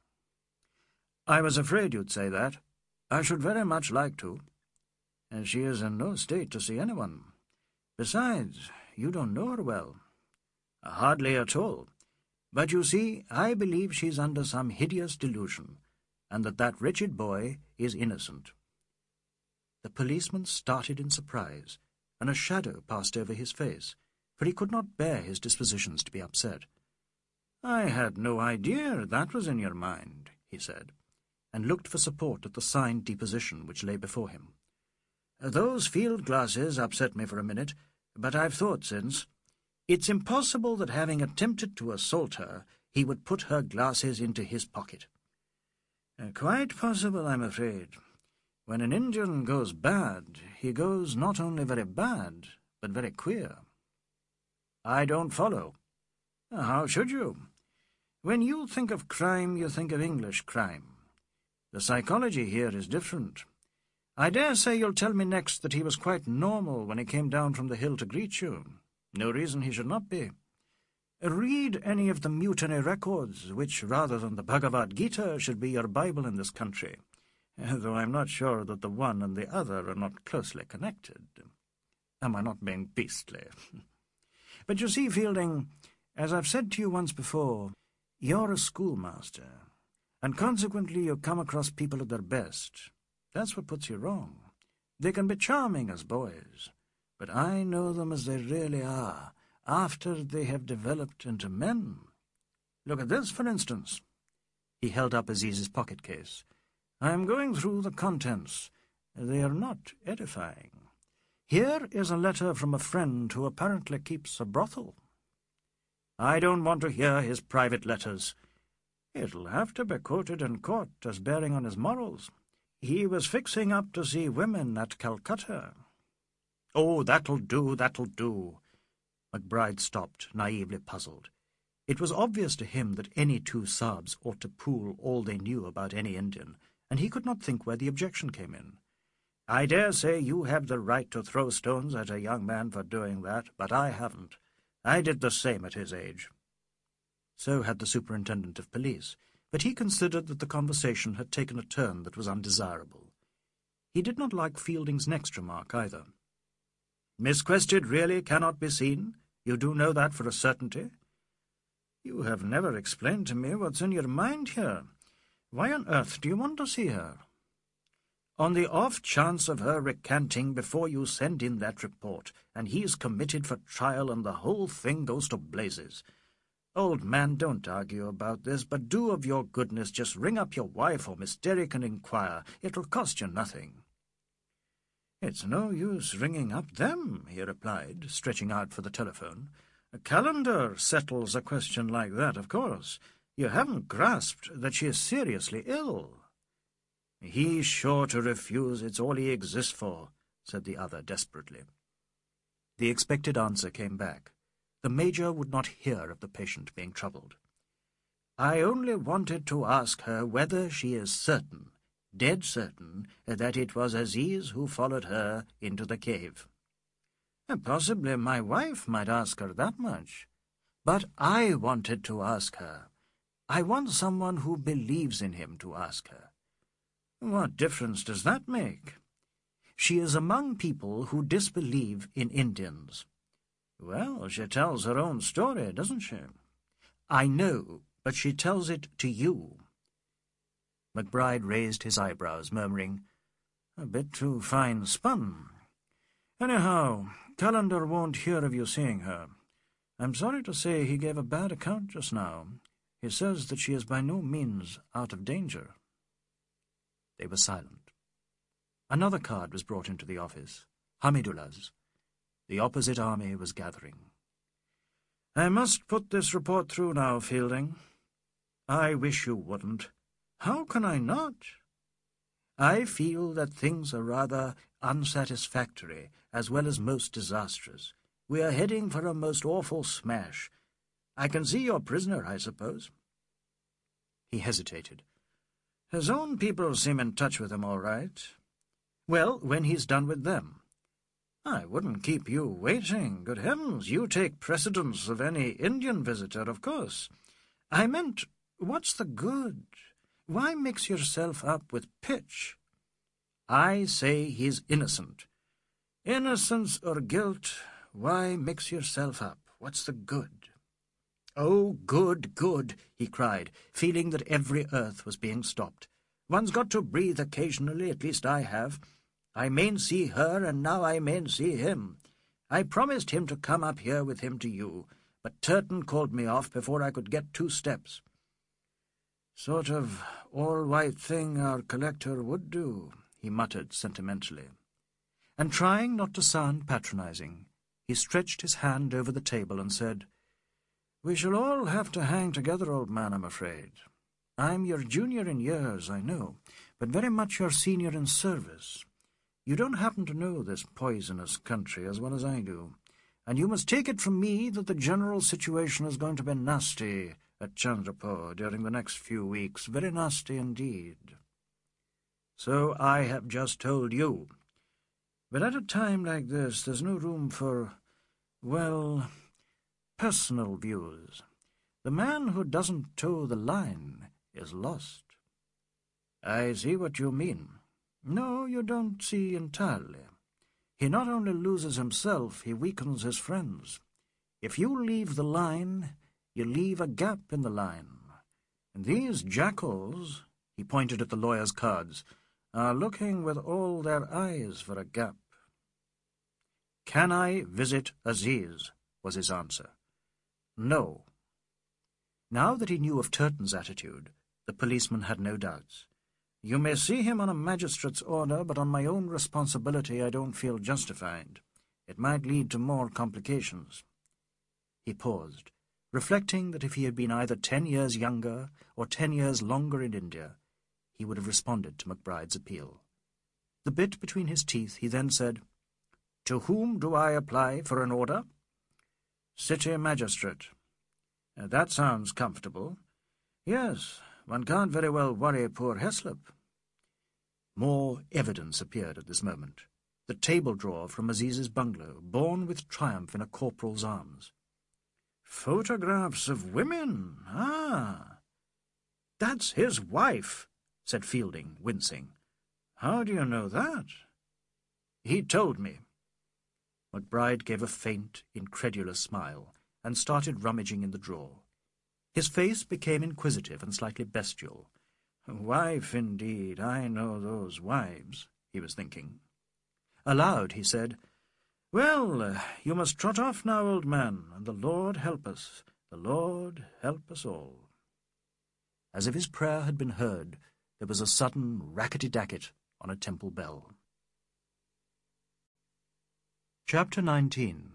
"I was afraid you'd say that. I should very much like to. And she is in no state to see anyone. Besides, you don't know her well." "Hardly at all. But you see, I believe she's under some hideous delusion, and that that wretched boy is innocent." The policeman started in surprise, and a shadow passed over his face, for he could not bear his dispositions to be upset. "I had no idea that was in your mind," he said, and looked for support at the signed deposition which lay before him. "Those field glasses upset me for a minute, but I've thought since. It's impossible that, having attempted to assault her, he would put her glasses into his pocket. Uh, quite possible, I'm afraid. When an Indian goes bad, he goes not only very bad, but very queer." "I don't follow." "How should you? When you think of crime, you think of English crime. The psychology here is different. I dare say you'll tell me next that he was quite normal when he came down from the hill to greet you. No reason he should not be. Read any of the mutiny records, which, rather than the Bhagavad Gita, should be your Bible in this country, though I'm not sure that the one and the other are not closely connected. Am I not being beastly? But you see, Fielding, as I've said to you once before, you're a schoolmaster, and consequently you come across people at their best. That's what puts you wrong. They can be charming as boys, but I know them as they really are, after they have developed into men. Look at this, for instance." He held up Aziz's pocket-case. "I am going through the contents. They are not edifying. Here is a letter from a friend who apparently keeps a brothel." "I don't want to hear his private letters." "It'll have to be quoted in court as bearing on his morals. He was fixing up to see women at Calcutta." "Oh, that'll do, that'll do." McBride stopped, naively puzzled. It was obvious to him that any two Sabs ought to pool all they knew about any Indian, and he could not think where the objection came in. "I dare say you have the right to throw stones at a young man for doing that, but I haven't. I did the same at his age." So had the superintendent of police, but he considered that the conversation had taken a turn that was undesirable. He did not like Fielding's next remark either. "Miss Quested really cannot be seen? You do know that for a certainty?" "You have never explained to me what's in your mind here. Why on earth do you want to see her?" "On the off chance of her recanting before you send in that report, and he's committed for trial and the whole thing goes to blazes. Old man, don't argue about this, but do of your goodness just ring up your wife or Miss Derrick and inquire. It'll cost you nothing." "It's no use ringing up them," he replied, stretching out for the telephone. "A calendar settles a question like that, of course. You haven't grasped that she is seriously ill." "He's sure to refuse. It's all he exists for," said the other desperately. The expected answer came back. The Major would not hear of the patient being troubled. "I only wanted to ask her whether she is certain, dead certain, that it was Aziz who followed her into the cave." "Possibly my wife might ask her that much. But I wanted to ask her. I want someone who believes in him to ask her." "What difference does that make?" "She is among people who disbelieve in Indians." "Well, she tells her own story, doesn't she?" "I know, but she tells it to you." McBride raised his eyebrows, murmuring, "A bit too fine-spun. Anyhow, Callender won't hear of you seeing her. I'm sorry to say he gave a bad account just now. He says that she is by no means out of danger." They were silent. Another card was brought into the office, Hamidullah's. The opposite army was gathering. "I must put this report through now, Fielding." "I wish you wouldn't." "How can I not?" "I feel that things are rather unsatisfactory, as well as most disastrous. We are heading for a most awful smash. I can see your prisoner, I suppose." He hesitated. "His own people seem in touch with him all right." "Well, when he's done with them." "I wouldn't keep you waiting. Good heavens, you take precedence of any Indian visitor, of course. I meant, what's the good? Why mix yourself up with pitch?" "I say he's innocent." "Innocence or guilt, why mix yourself up? What's the good?" "Oh, good, good," he cried, feeling that every earth was being stopped. "One's got to breathe occasionally, at least I have. I mayn't see her, and now I mayn't see him. I promised him to come up here with him to you, but Turton called me off before I could get two steps." "Sort of all-white thing our collector would do," he muttered sentimentally. And trying not to sound patronizing, he stretched his hand over the table and said, "We shall all have to hang together, old man, I'm afraid. I'm your junior in years, I know, but very much your senior in service. You don't happen to know this poisonous country as well as I do, and you must take it from me that the general situation is going to be nasty at Chandrapur during the next few weeks, very nasty indeed." "So I have just told you. But at a time like this there's no room for, well, personal views. The man who doesn't toe the line is lost." "I see what you mean." "No, you don't see entirely. He not only loses himself, he weakens his friends. If you leave the line, you leave a gap in the line. And these jackals," he pointed at the lawyer's cards, "are looking with all their eyes for a gap." "Can I visit Aziz?" was his answer. "No." Now that he knew of Turton's attitude, the policeman had no doubts. "You may see him on a magistrate's order, but on my own responsibility I don't feel justified. It might lead to more complications." He paused, reflecting that if he had been either ten years younger or ten years longer in India, he would have responded to McBride's appeal. The bit between his teeth, he then said, "To whom do I apply for an order?" "City magistrate." Uh, that sounds comfortable. "Yes, one can't very well worry poor Heslop." More evidence appeared at this moment. The table drawer from Aziz's bungalow, borne with triumph in a corporal's arms. "Photographs of women, ah!" "That's his wife," said Fielding, wincing. "How do you know that?" "He told me." McBride gave a faint, incredulous smile and started rummaging in the drawer. His face became inquisitive and slightly bestial. Wife, indeed, I know those wives, he was thinking. Aloud he said, Well, uh, you must trot off now, old man, and the Lord help us, the Lord help us all. As if his prayer had been heard, there was a sudden rackety-dacket on a temple bell. Chapter nineteen.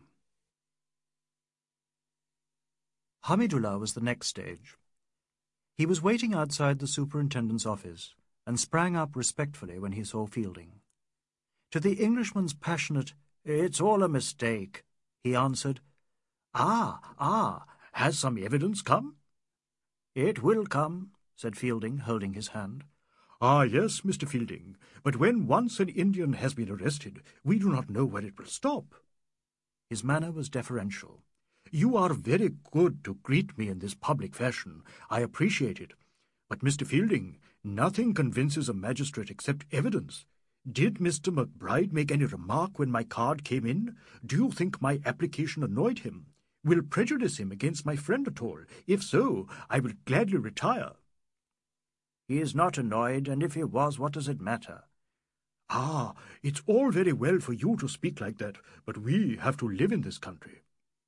Hamidullah was the next stage. He was waiting outside the superintendent's office, and sprang up respectfully when he saw Fielding. To the Englishman's passionate, "It's all a mistake," he answered, "Ah, ah, has some evidence come?" "It will come," said Fielding, holding his hand. "Ah, yes, Mister Fielding, but when once an Indian has been arrested, we do not know where it will stop." His manner was deferential. "You are very good to greet me in this public fashion. I appreciate it. But, Mister Fielding, nothing convinces a magistrate except evidence. Did Mister McBride make any remark when my card came in? Do you think my application annoyed him? Will prejudice him against my friend at all? If so, I will gladly retire." "He is not annoyed, and if he was, what does it matter?" "Ah, it's all very well for you to speak like that, but we have to live in this country."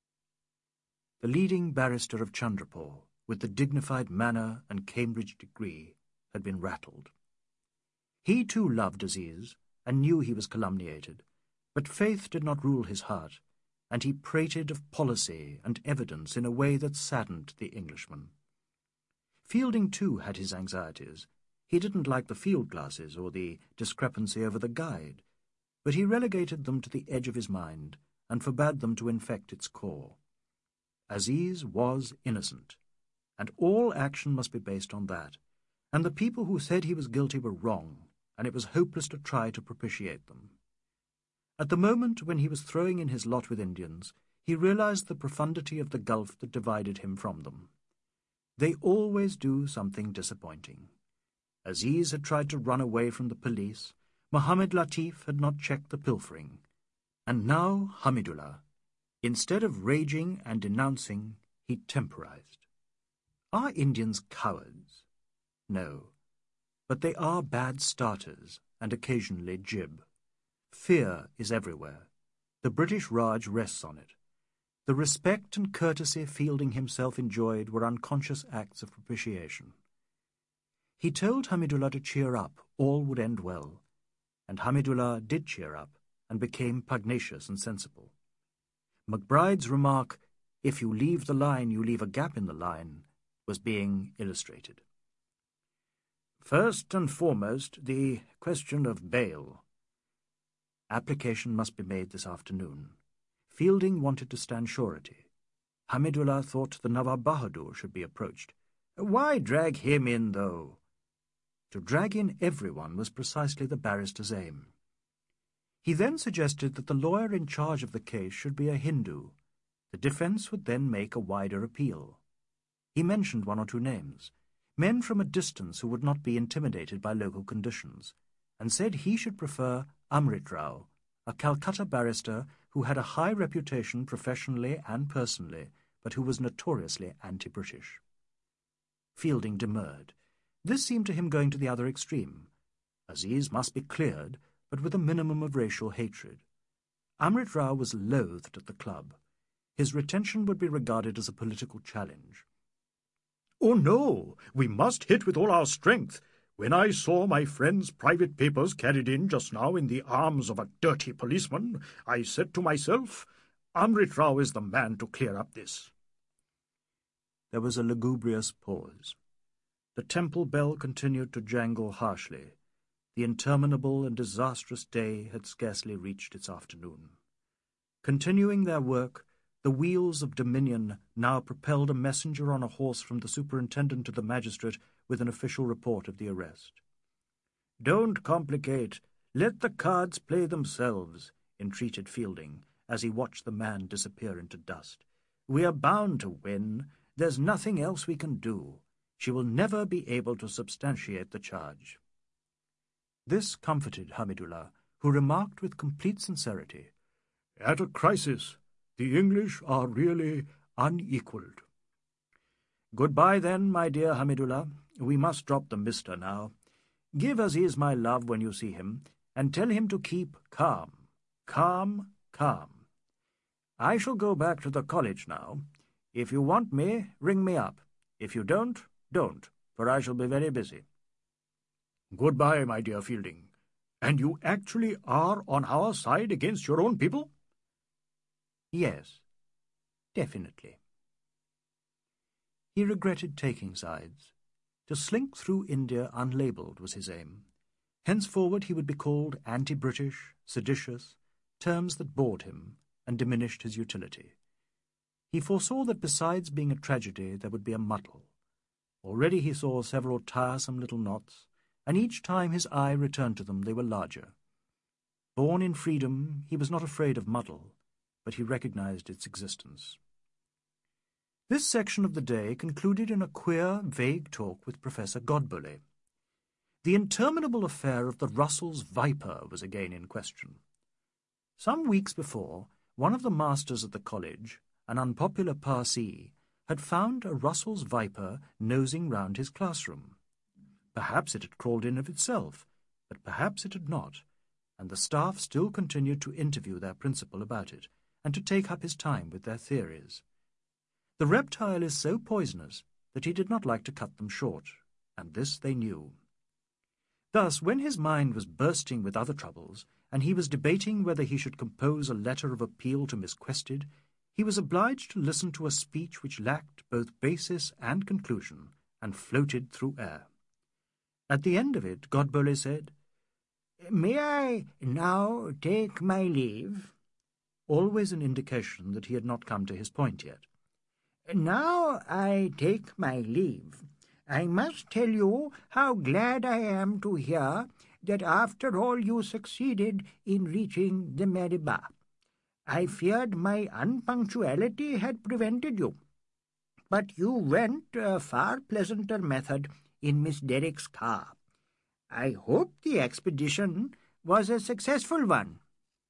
The leading barrister of Chandrapur, with the dignified manner and Cambridge degree, had been rattled. He too loved Aziz, and knew he was calumniated, but faith did not rule his heart, and he prated of policy and evidence in a way that saddened the Englishman. Fielding too had his anxieties. He didn't like the field glasses or the discrepancy over the guide, but he relegated them to the edge of his mind and forbade them to infect its core. Aziz was innocent, and all action must be based on that, and the people who said he was guilty were wrong, and it was hopeless to try to propitiate them. At the moment when he was throwing in his lot with Indians, he realized the profundity of the gulf that divided him from them. They always do something disappointing. Aziz had tried to run away from the police, Mohammed Latif had not checked the pilfering, and now Hamidullah. Instead of raging and denouncing, he temporized. Are Indians cowards? No, but they are bad starters and occasionally jib. Fear is everywhere. The British Raj rests on it. The respect and courtesy Fielding himself enjoyed were unconscious acts of propitiation. He told Hamidullah to cheer up, all would end well, and Hamidullah did cheer up and became pugnacious and sensible. McBride's remark, "If you leave the line, you leave a gap in the line," was being illustrated. "First and foremost, the question of bail. Application must be made this afternoon. Fielding wanted to stand surety. Hamidullah thought the Nawab Bahadur should be approached. Why drag him in, though?" To drag in everyone was precisely the barrister's aim. He then suggested that the lawyer in charge of the case should be a Hindu. The defence would then make a wider appeal. He mentioned one or two names, men from a distance who would not be intimidated by local conditions, and said he should prefer Amrit Rao, a Calcutta barrister who had a high reputation professionally and personally, but who was notoriously anti-British. Fielding demurred. This seemed to him going to the other extreme. Aziz must be cleared, but with a minimum of racial hatred. Amrit Rao was loathed at the club. His retention would be regarded as a political challenge. "Oh, no, we must hit with all our strength. When I saw my friend's private papers carried in just now in the arms of a dirty policeman, I said to myself, Amrit Rao is the man to clear up this." There was a lugubrious pause. The temple bell continued to jangle harshly. The interminable and disastrous day had scarcely reached its afternoon. Continuing their work, the wheels of dominion now propelled a messenger on a horse from the superintendent to the magistrate with an official report of the arrest. "Don't complicate. Let the cards play themselves," entreated Fielding, as he watched the man disappear into dust. "We are bound to win. There's nothing else we can do. She will never be able to substantiate the charge." This comforted Hamidullah, who remarked with complete sincerity, "At a crisis, the English are really unequalled." "Goodbye, then, my dear Hamidullah. We must drop the mister now. Give Aziz my love when you see him, and tell him to keep calm, calm, calm. I shall go back to the college now. If you want me, ring me up. If you don't, don't, for I shall be very busy. Goodbye, my dear Fielding. And you actually are on our side against your own people? Yes, definitely. He regretted taking sides. To slink through India unlabelled was his aim. Henceforward he would be called anti-British, seditious, terms that bored him and diminished his utility. He foresaw that besides being a tragedy there would be a muddle. Already he saw several tiresome little knots, and each time his eye returned to them they were larger. Born in freedom, he was not afraid of muddle, but he recognized its existence. This section of the day concluded in a queer, vague talk with Professor Godbole. The interminable affair of the Russell's viper was again in question. Some weeks before, one of the masters at the college, an unpopular Parsee, had found a Russell's viper nosing round his classroom. Perhaps it had crawled in of itself, but perhaps it had not, and the staff still continued to interview their principal about it, and to take up his time with their theories. The reptile is so poisonous that he did not like to cut them short, and this they knew. Thus, when his mind was bursting with other troubles, and he was debating whether he should compose a letter of appeal to Miss Quested, he was obliged to listen to a speech which lacked both basis and conclusion, and floated through air. At the end of it, Godbole said, "May I now take my leave?" Always an indication that he had not come to his point yet. "Now I take my leave. I must tell you how glad I am to hear that after all you succeeded in reaching the Mariba. I feared my unpunctuality had prevented you, but you went a far pleasanter method in Miss Derrick's car. I hope the expedition was a successful one."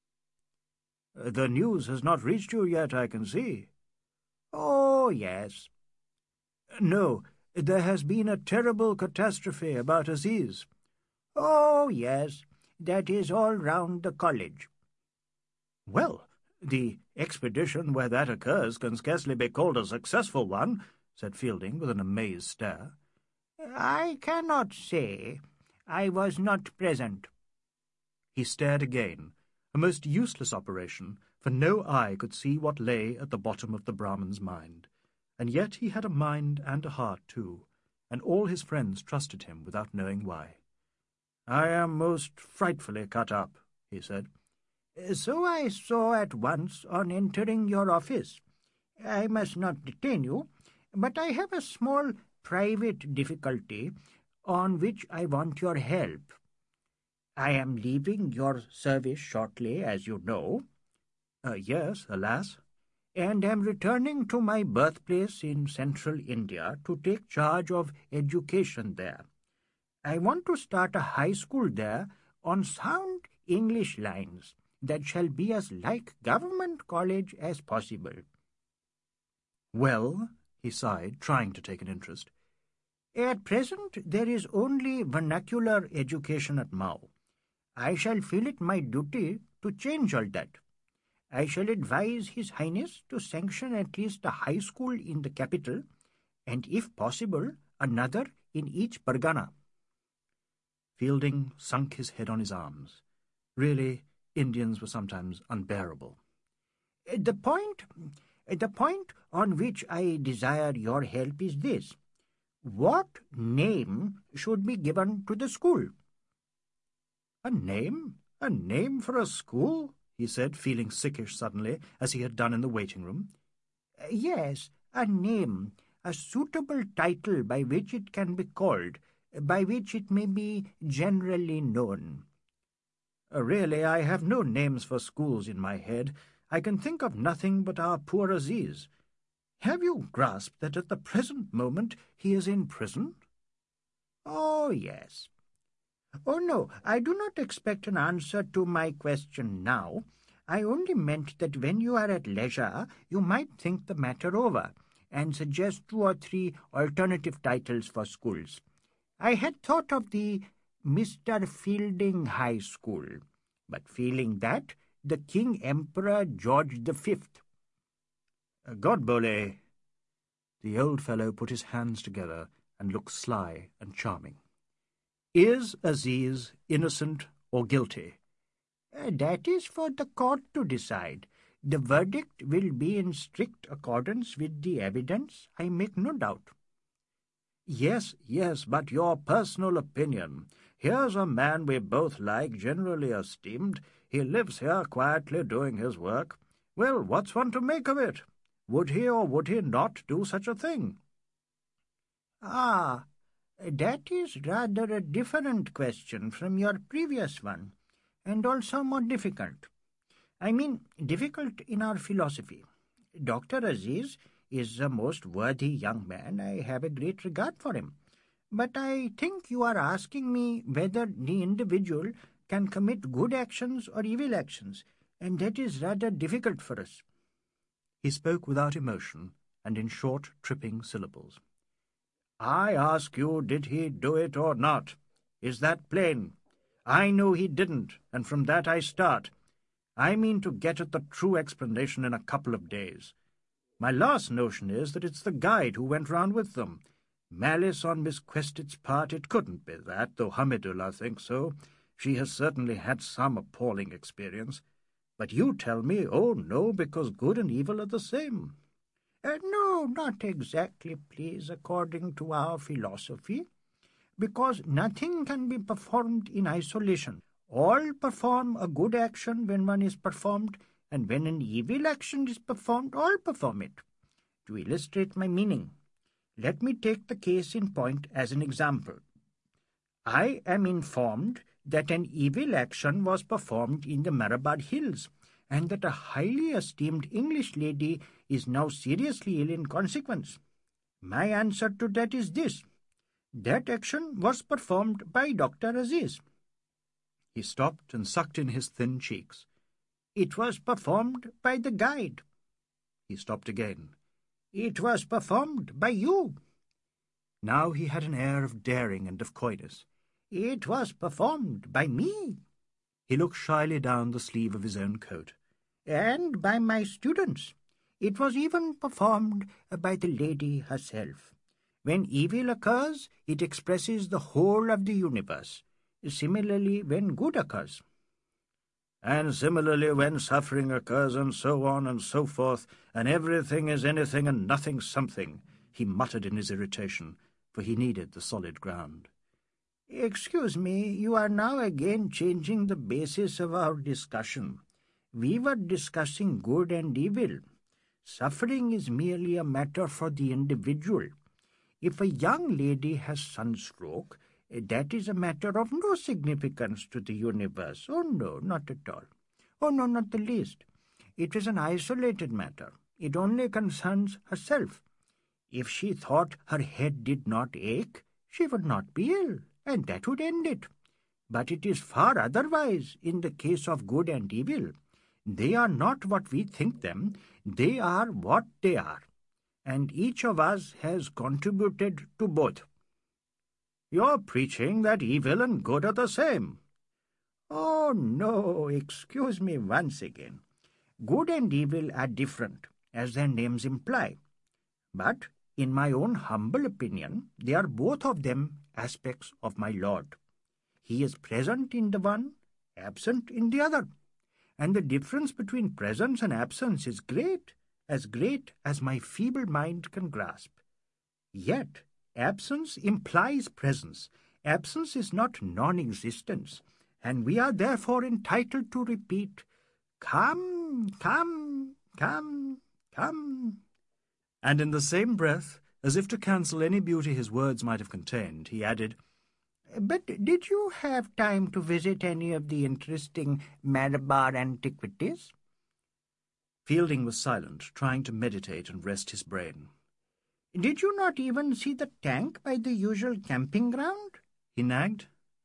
"The news has not reached you yet, I can see." "Oh, yes." "No, there has been a terrible catastrophe about Aziz." "Oh, yes, that is all round the college." "Well, the expedition where that occurs can scarcely be called a successful one," said Fielding with an amazed stare. "I cannot say. I was not present." He stared again, a most useless operation, for no eye could see what lay at the bottom of the Brahman's mind. And yet he had a mind and a heart too, and all his friends trusted him without knowing why. "I am most frightfully cut up," he said. "So I saw at once on entering your office. I must not detain you, but I have a small private difficulty on which I want your help. I am leaving your service shortly, as you know." Uh, yes, alas. "And am returning to my birthplace in central India to take charge of education there. I want to start a high school there on sound English lines that shall be as like government college as possible." "Well," he sighed, trying to take an interest. "At present there is only vernacular education at Mao. I shall feel it my duty to change all that. I shall advise His Highness to sanction at least a high school in the capital, and if possible, another in each Pargana." Fielding sunk his head on his arms. Really, Indians were sometimes unbearable. The point, the point on which I desire your help is this. What name should be given to the school?" "A name? A name for a school?" he said, feeling sickish suddenly, as he had done in the waiting-room. "Yes, a name, a suitable title by which it can be called, by which it may be generally known." Uh, really, I have no names for schools in my head. I can think of nothing but our poor Aziz. Have you grasped that at the present moment he is in prison?" "Oh, yes. Oh, no, I do not expect an answer to my question now. I only meant that when you are at leisure you might think the matter over, and suggest two or three alternative titles for schools. I had thought of the Mister Fielding High School, but failing that, the King Emperor George the Fifth. Godbole. The old fellow put his hands together and looked sly and charming. Is Aziz innocent or guilty? Uh, that is for the court to decide. The verdict will be in strict accordance with the evidence, I make no doubt. Yes, yes, but your personal opinion. Here's a man we both like, generally esteemed. He lives here quietly doing his work. Well, what's one to make of it? Would he or would he not do such a thing? Ah, that is rather a different question from your previous one, and also more difficult. I mean, difficult in our philosophy. Doctor Aziz is a most worthy young man. I have a great regard for him. But I think you are asking me whether the individual can commit good actions or evil actions, and that is rather difficult for us. He spoke without emotion and in short, tripping syllables. I ask you, did he do it or not? Is that plain? I know he didn't, and from that I start. I mean to get at the true explanation in a couple of days. My last notion is that it's the guide who went round with them. Malice on Miss Quested's part, it couldn't be that, though Hamidullah thinks so. She has certainly had some appalling experience. But you tell me, oh no, because good and evil are the same. Uh, no, not exactly, please, according to our philosophy, because nothing can be performed in isolation. All perform a good action when one is performed, and when an evil action is performed, all perform it. To illustrate my meaning, let me take the case in point as an example. I am informed that an evil action was performed in the Marabad Hills, and that a highly esteemed English lady is now seriously ill in consequence. My answer to that is this: that action was performed by Doctor Aziz. He stopped and sucked in his thin cheeks. It was performed by the guide. He stopped again. It was performed by you. Now he had an air of daring and of coyness. It was performed by me. He looked shyly down the sleeve of his own coat. And by my students. It was even performed by the lady herself. When evil occurs, it expresses the whole of the universe. Similarly, when good occurs. And similarly when suffering occurs, and so on and so forth, and everything is anything and nothing something, he muttered in his irritation, for he needed the solid ground. Excuse me, you are now again changing the basis of our discussion. We were discussing good and evil. Suffering is merely a matter for the individual. If a young lady has sunstroke, that is a matter of no significance to the universe. Oh, no, not at all. Oh, no, not the least. It is an isolated matter. It only concerns herself. If she thought her head did not ache, she would not be ill, and that would end it. But it is far otherwise in the case of good and evil. They are not what we think them. They are what they are. And each of us has contributed to both. You're preaching that evil and good are the same. Oh, no, excuse me once again. Good and evil are different, as their names imply. But, in my own humble opinion, they are both of them aspects of my Lord. He is present in the one, absent in the other. And the difference between presence and absence is great, as great as my feeble mind can grasp. Yet, absence implies presence. Absence is not non-existence, and we are therefore entitled to repeat, "Come, come, come, come." And in the same breath, as if to cancel any beauty his words might have contained, he added, "But did you have time to visit any of the interesting Malabar antiquities?" Fielding was silent, trying to meditate and rest his brain. "Did you not even see the tank by the usual camping ground?" he nagged.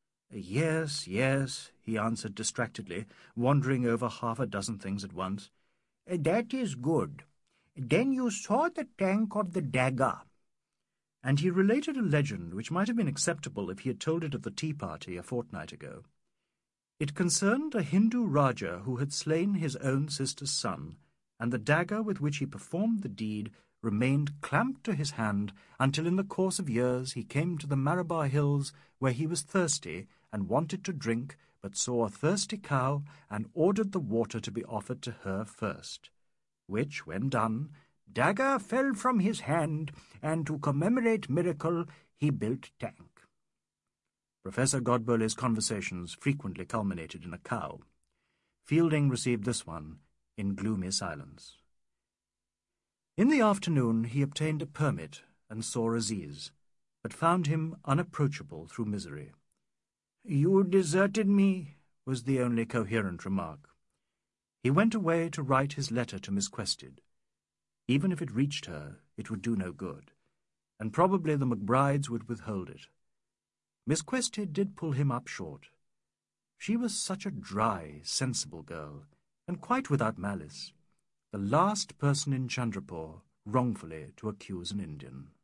"Yes, yes," he answered distractedly, wandering over half a dozen things at once. "That is good. Then you saw the tank of the dagger." and he related a legend which might have been acceptable if he had told it at the tea party a fortnight ago. It concerned a Hindu Raja who had slain his own sister's son, and the dagger with which he performed the deed remained clamped to his hand until in the course of years he came to the Malabar hills, where he was thirsty and wanted to drink, but saw a thirsty cow and ordered the water to be offered to her first, which, when done, dagger fell from his hand, and to commemorate miracle he built tank. Professor Godberley's conversations frequently culminated in a cow. Fielding received this one in gloomy silence. In the afternoon he obtained a permit and saw Aziz, but found him unapproachable through misery. "You deserted me," was the only coherent remark. He went away to write his letter to Miss Quested. Even if it reached her, it would do no good, and probably the McBrides would withhold it. Miss Quested did pull him up short. She was such a dry, sensible girl, and quite without malice, the last person in Chandrapur wrongfully to accuse an Indian.